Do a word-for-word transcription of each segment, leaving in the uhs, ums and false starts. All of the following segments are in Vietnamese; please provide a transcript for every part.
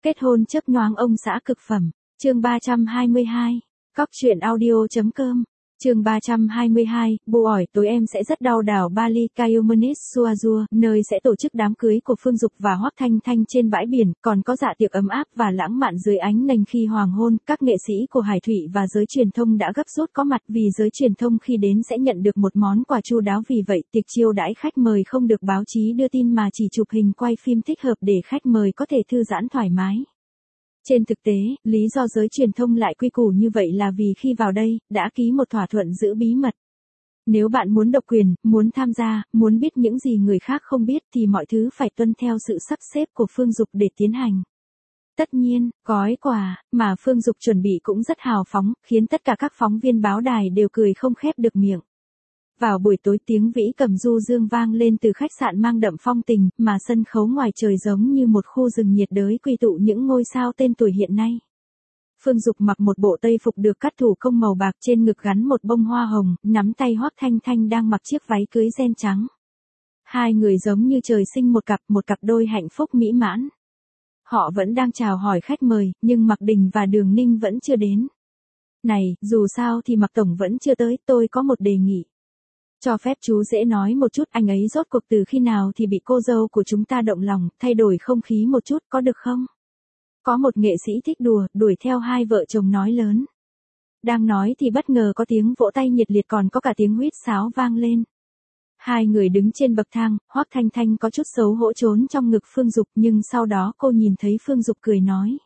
Kết hôn chớp nhoáng ông xã cực phẩm. Chương ba trăm hai mươi hai. Cóc truyện audio.com. Chương ba trăm hai mươi hai, bồ ỏi tối em sẽ rất đau đảo Bali Cayumanis Suazua, nơi sẽ tổ chức đám cưới của Phương Dục và Hoắc Thanh Thanh trên bãi biển, còn có dạ tiệc ấm áp và lãng mạn dưới ánh nền khi hoàng hôn. Các nghệ sĩ của Hải Thụy và giới truyền thông đã gấp rút có mặt vì giới truyền thông khi đến sẽ nhận được một món quà chu đáo, vì vậy tiệc chiêu đãi khách mời không được báo chí đưa tin mà chỉ chụp hình quay phim thích hợp để khách mời có thể thư giãn thoải mái. Trên thực tế, lý do giới truyền thông lại quy củ như vậy là vì khi vào đây, đã ký một thỏa thuận giữ bí mật. Nếu bạn muốn độc quyền, muốn tham gia, muốn biết những gì người khác không biết thì mọi thứ phải tuân theo sự sắp xếp của Phương Dục để tiến hành. Tất nhiên, gói quà mà Phương Dục chuẩn bị cũng rất hào phóng, khiến tất cả các phóng viên báo đài đều cười không khép được miệng. Vào buổi tối, tiếng vĩ cầm du dương vang lên từ khách sạn mang đậm phong tình, mà sân khấu ngoài trời giống như một khu rừng nhiệt đới quy tụ những ngôi sao tên tuổi hiện nay. Phương Dục mặc một bộ tây phục được cắt thủ công màu bạc, trên ngực gắn một bông hoa hồng, nắm tay Hoắc Thanh Thanh đang mặc chiếc váy cưới ren trắng. Hai người giống như trời sinh một cặp, một cặp đôi hạnh phúc mỹ mãn. Họ vẫn đang chào hỏi khách mời, nhưng Mạc Đình và Đường Ninh vẫn chưa đến. Này, dù sao thì Mạc Tổng vẫn chưa tới, tôi có một đề nghị. Cho phép chú dễ nói một chút, anh ấy rốt cuộc từ khi nào thì bị cô dâu của chúng ta động lòng, thay đổi không khí một chút có được không? Có một nghệ sĩ thích đùa, đuổi theo hai vợ chồng nói lớn. Đang nói thì bất ngờ có tiếng vỗ tay nhiệt liệt, còn có cả tiếng huýt sáo vang lên. Hai người đứng trên bậc thang, Hoắc Thanh Thanh có chút xấu hổ trốn trong ngực Phương Dục, nhưng sau đó cô nhìn thấy Phương Dục cười nói.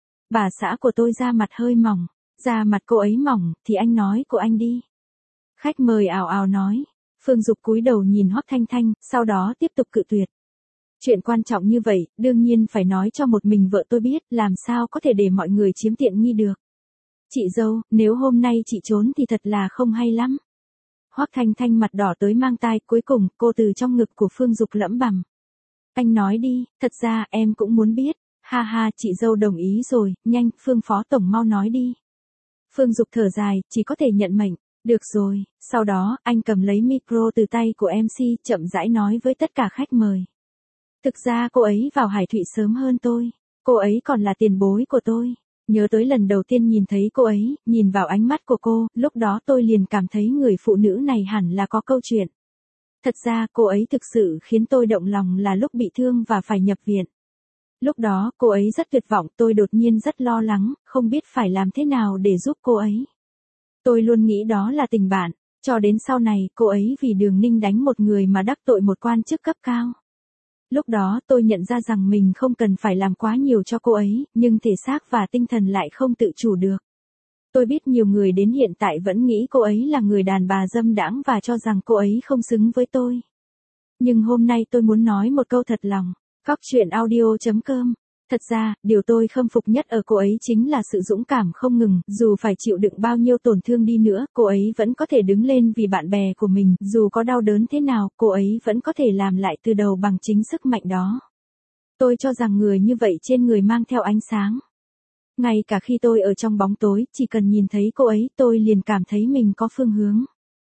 Bà xã của tôi da mặt hơi mỏng, da mặt cô ấy mỏng, thì anh nói của anh đi. Khách mời ào ào nói. Phương Dục cúi đầu nhìn Hoắc Thanh Thanh, sau đó tiếp tục cự tuyệt. Chuyện quan trọng như vậy, đương nhiên phải nói cho một mình vợ tôi biết, làm sao có thể để mọi người chiếm tiện nghi được. Chị dâu, nếu hôm nay chị trốn thì thật là không hay lắm. Hoắc Thanh Thanh mặt đỏ tới mang tai, cuối cùng cô từ trong ngực của Phương Dục lẩm bẩm. Anh nói đi, thật ra em cũng muốn biết. Ha ha, chị dâu đồng ý rồi, nhanh, Phương Phó Tổng mau nói đi. Phương Dục thở dài, chỉ có thể nhận mệnh. Được rồi, sau đó, anh cầm lấy micro từ tay của em xê, chậm rãi nói với tất cả khách mời. Thực ra cô ấy vào Hải Thụy sớm hơn tôi. Cô ấy còn là tiền bối của tôi. Nhớ tới lần đầu tiên nhìn thấy cô ấy, nhìn vào ánh mắt của cô, lúc đó tôi liền cảm thấy người phụ nữ này hẳn là có câu chuyện. Thật ra cô ấy thực sự khiến tôi động lòng là lúc bị thương và phải nhập viện. Lúc đó cô ấy rất tuyệt vọng, tôi đột nhiên rất lo lắng, không biết phải làm thế nào để giúp cô ấy. Tôi luôn nghĩ đó là tình bạn, cho đến sau này cô ấy vì Đường Ninh đánh một người mà đắc tội một quan chức cấp cao. Lúc đó tôi nhận ra rằng mình không cần phải làm quá nhiều cho cô ấy, nhưng thể xác và tinh thần lại không tự chủ được. Tôi biết nhiều người đến hiện tại vẫn nghĩ cô ấy là người đàn bà dâm đãng và cho rằng cô ấy không xứng với tôi. Nhưng hôm nay tôi muốn nói một câu thật lòng. Cóc truyện audio.com. Thật ra, điều tôi khâm phục nhất ở cô ấy chính là sự dũng cảm không ngừng, dù phải chịu đựng bao nhiêu tổn thương đi nữa, cô ấy vẫn có thể đứng lên vì bạn bè của mình, dù có đau đớn thế nào, cô ấy vẫn có thể làm lại từ đầu bằng chính sức mạnh đó. Tôi cho rằng người như vậy trên người mang theo ánh sáng. Ngay cả khi tôi ở trong bóng tối, chỉ cần nhìn thấy cô ấy, tôi liền cảm thấy mình có phương hướng.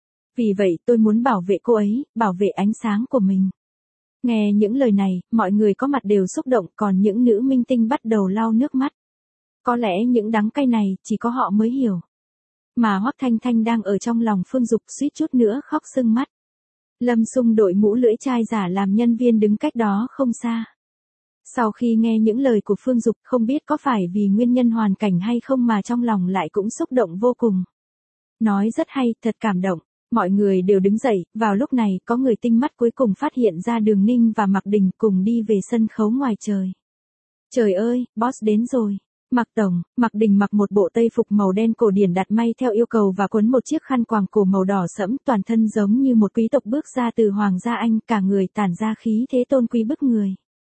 Vì vậy, tôi muốn bảo vệ cô ấy, bảo vệ ánh sáng của mình. Nghe những lời này, mọi người có mặt đều xúc động, còn những nữ minh tinh bắt đầu lau nước mắt. Có lẽ những đắng cay này, chỉ có họ mới hiểu. Mà Hoắc Thanh Thanh đang ở trong lòng Phương Dục suýt chút nữa khóc sưng mắt. Lâm Sung đội mũ lưỡi chai giả làm nhân viên đứng cách đó không xa. Sau khi nghe những lời của Phương Dục, không biết có phải vì nguyên nhân hoàn cảnh hay không mà trong lòng lại cũng xúc động vô cùng. Nói rất hay, thật cảm động. Mọi người đều đứng dậy, vào lúc này, có người tinh mắt cuối cùng phát hiện ra Đường Ninh và Mạc Đình cùng đi về sân khấu ngoài trời. Trời ơi, boss đến rồi. Mạc Tổng, Mạc Đình mặc một bộ tây phục màu đen cổ điển đặt may theo yêu cầu và quấn một chiếc khăn quàng cổ màu đỏ sẫm, toàn thân giống như một quý tộc bước ra từ Hoàng gia Anh, cả người tản ra khí thế tôn quý bức người.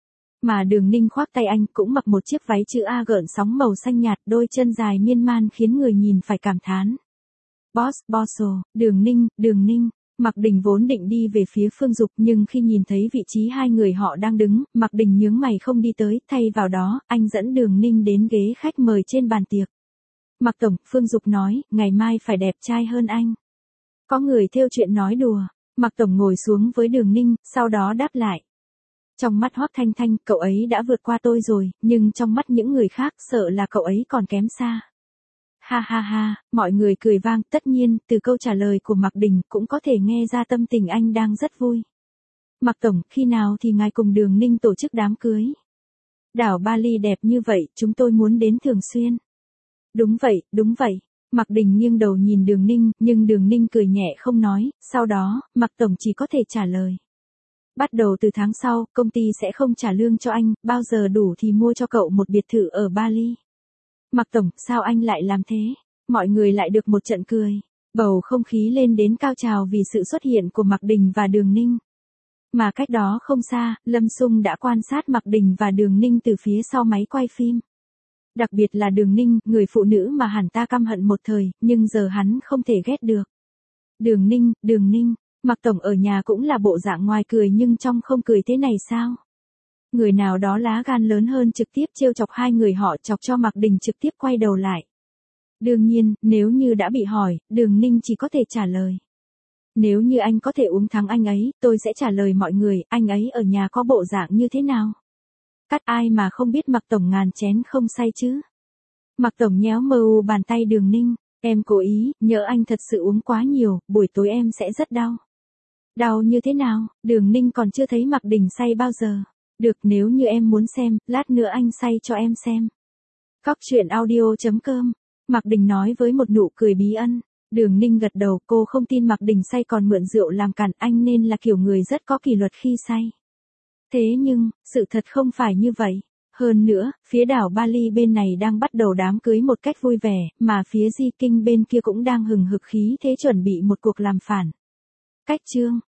Mà Đường Ninh khoác tay anh cũng mặc một chiếc váy chữ A gợn sóng màu xanh nhạt, đôi chân dài miên man khiến người nhìn phải cảm thán. Boss, bosso, Đường Ninh, Đường Ninh. Mạc Đình vốn định đi về phía Phương Dục, nhưng khi nhìn thấy vị trí hai người họ đang đứng, Mạc Đình nhướng mày không đi tới, thay vào đó, anh dẫn Đường Ninh đến ghế khách mời trên bàn tiệc. Mạc Tổng, Phương Dục nói, ngày mai phải đẹp trai hơn anh. Có người thêu chuyện nói đùa. Mạc Tổng ngồi xuống với Đường Ninh, sau đó đáp lại. Trong mắt Hoắc Thanh Thanh, cậu ấy đã vượt qua tôi rồi, nhưng trong mắt những người khác sợ là cậu ấy còn kém xa. Ha ha ha, mọi người cười vang, tất nhiên, từ câu trả lời của Mạc Đình cũng có thể nghe ra tâm tình anh đang rất vui. Mạc Tổng, khi nào thì ngài cùng Đường Ninh tổ chức đám cưới? Đảo Bali đẹp như vậy, chúng tôi muốn đến thường xuyên. Đúng vậy, đúng vậy. Mạc Đình nghiêng đầu nhìn Đường Ninh, nhưng Đường Ninh cười nhẹ không nói, sau đó, Mạc Tổng chỉ có thể trả lời. Bắt đầu từ tháng sau, công ty sẽ không trả lương cho anh, bao giờ đủ thì mua cho cậu một biệt thự ở Bali. Mạc Tổng, sao anh lại làm thế? Mọi người lại được một trận cười. Bầu không khí lên đến cao trào vì sự xuất hiện của Mạc Đình và Đường Ninh. Mà cách đó không xa, Lâm Sung đã quan sát Mạc Đình và Đường Ninh từ phía sau máy quay phim. Đặc biệt là Đường Ninh, người phụ nữ mà hắn ta căm hận một thời, nhưng giờ hắn không thể ghét được. Đường Ninh, Đường Ninh, Mạc Tổng ở nhà cũng là bộ dạng ngoài cười nhưng trong không cười thế này sao? Người nào đó lá gan lớn hơn trực tiếp trêu chọc hai người họ, chọc cho Mạc Đình trực tiếp quay đầu lại. Đương nhiên, nếu như đã bị hỏi, Đường Ninh chỉ có thể trả lời. Nếu như anh có thể uống thắng anh ấy, tôi sẽ trả lời mọi người, anh ấy ở nhà có bộ dạng như thế nào? Cắt ai mà không biết Mạc Tổng ngàn chén không say chứ? Mạc Tổng nhéo mờ u bàn tay Đường Ninh, em cố ý, nhỡ anh thật sự uống quá nhiều, buổi tối em sẽ rất đau. Đau như thế nào? Đường Ninh còn chưa thấy Mạc Đình say bao giờ. Được, nếu như em muốn xem, lát nữa anh say cho em xem. Cóc truyện audio chấm com. Mạc Đình nói với một nụ cười bí ẩn. Đường Ninh gật đầu, cô không tin Mạc Đình say còn mượn rượu làm cản, anh nên là kiểu người rất có kỷ luật khi say. Thế nhưng, sự thật không phải như vậy. Hơn nữa, phía đảo Bali bên này đang bắt đầu đám cưới một cách vui vẻ, mà phía Di Kinh bên kia cũng đang hừng hực khí thế chuẩn bị một cuộc làm phản. Cách chương